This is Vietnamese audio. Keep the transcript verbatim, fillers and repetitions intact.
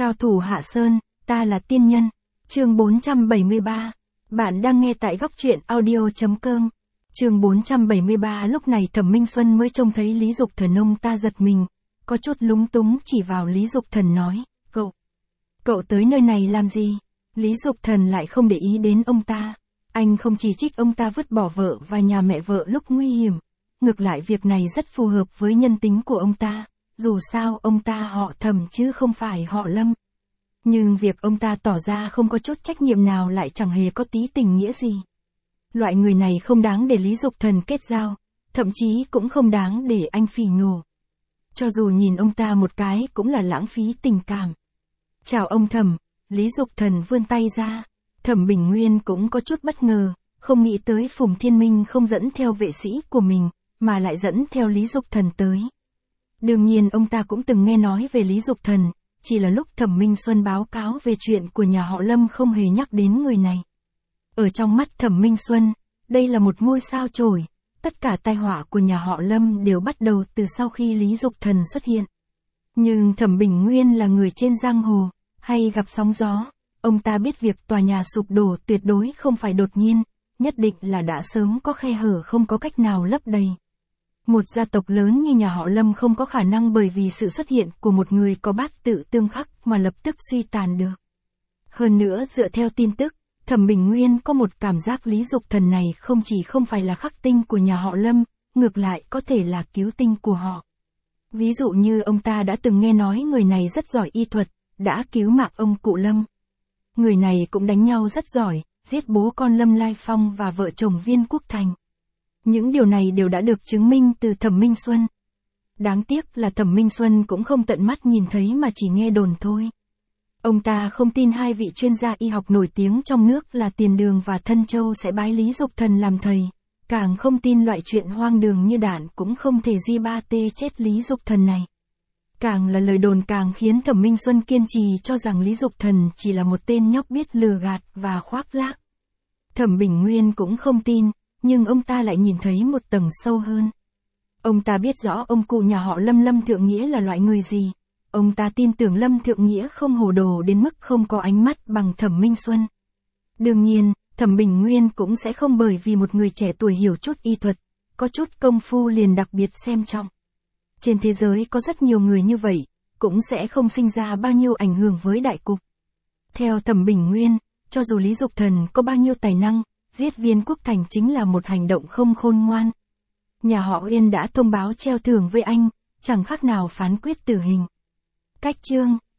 Cao thủ Hạ Sơn, ta là tiên nhân. Chương bốn trăm bảy mươi ba. Bạn đang nghe tại góc truyện audio chấm com. Chương bốn trăm bảy mươi ba. Lúc này Thẩm Minh Xuân mới trông thấy Lý Dục Thần, ông ta giật mình, có chút lúng túng chỉ vào Lý Dục Thần nói, cậu, cậu tới nơi này làm gì? Lý Dục Thần lại không để ý đến ông ta. Anh không chỉ trích ông ta vứt bỏ vợ và nhà mẹ vợ lúc nguy hiểm. Ngược lại việc này rất phù hợp với nhân tính của ông ta. Dù sao ông ta họ Thẩm chứ không phải họ Lâm. Nhưng việc ông ta tỏ ra không có chút trách nhiệm nào lại chẳng hề có tí tình nghĩa gì. Loại người này không đáng để Lý Dục Thần kết giao, thậm chí cũng không đáng để anh phỉ nhổ. Cho dù nhìn ông ta một cái cũng là lãng phí tình cảm. Chào ông Thẩm, Lý Dục Thần vươn tay ra. Thẩm Bình Nguyên cũng có chút bất ngờ, không nghĩ tới Phùng Thiên Minh không dẫn theo vệ sĩ của mình, mà lại dẫn theo Lý Dục Thần tới. Đương nhiên ông ta cũng từng nghe nói về Lý Dục Thần, chỉ là lúc Thẩm Minh Xuân báo cáo về chuyện của nhà họ Lâm không hề nhắc đến người này. Ở trong mắt Thẩm Minh Xuân, đây là một ngôi sao chổi, tất cả tai họa của nhà họ Lâm đều bắt đầu từ sau khi Lý Dục Thần xuất hiện. Nhưng Thẩm Bình Nguyên là người trên giang hồ, hay gặp sóng gió, ông ta biết việc tòa nhà sụp đổ tuyệt đối không phải đột nhiên, nhất định là đã sớm có khe hở không có cách nào lấp đầy. Một gia tộc lớn như nhà họ Lâm không có khả năng bởi vì sự xuất hiện của một người có bát tự tương khắc mà lập tức suy tàn được. Hơn nữa dựa theo tin tức, Thẩm Bình Nguyên có một cảm giác Lý Dục Thần này không chỉ không phải là khắc tinh của nhà họ Lâm, ngược lại có thể là cứu tinh của họ. Ví dụ như ông ta đã từng nghe nói người này rất giỏi y thuật, đã cứu mạng ông cụ Lâm. Người này cũng đánh nhau rất giỏi, giết bố con Lâm Lai Phong và vợ chồng Viên Quốc Thành. Những điều này đều đã được chứng minh từ Thẩm Minh Xuân. Đáng tiếc là Thẩm Minh Xuân cũng không tận mắt nhìn thấy mà chỉ nghe đồn thôi. Ông ta không tin hai vị chuyên gia y học nổi tiếng trong nước là Tiền Đường và Thân Châu sẽ bái Lý Dục Thần làm thầy. Càng không tin loại chuyện hoang đường như đạn cũng không thể di ba tê chết Lý Dục Thần này. Càng là lời đồn càng khiến Thẩm Minh Xuân kiên trì cho rằng Lý Dục Thần chỉ là một tên nhóc biết lừa gạt và khoác lác. Thẩm Bình Nguyên cũng không tin, nhưng ông ta lại nhìn thấy một tầng sâu hơn. Ông ta biết rõ ông cụ nhà họ Lâm Lâm Thượng Nghĩa là loại người gì. Ông ta tin tưởng Lâm Thượng Nghĩa không hồ đồ đến mức không có ánh mắt bằng Thẩm Minh Xuân. Đương nhiên, Thẩm Bình Nguyên cũng sẽ không bởi vì một người trẻ tuổi hiểu chút y thuật, có chút công phu liền đặc biệt xem trọng. Trên thế giới có rất nhiều người như vậy, cũng sẽ không sinh ra bao nhiêu ảnh hưởng với đại cục. Theo Thẩm Bình Nguyên, cho dù Lý Dục Thần có bao nhiêu tài năng, giết Viên Quốc Thành chính là một hành động không khôn ngoan. Nhà họ Yên đã thông báo treo thưởng với anh, chẳng khác nào phán quyết tử hình. Cách chương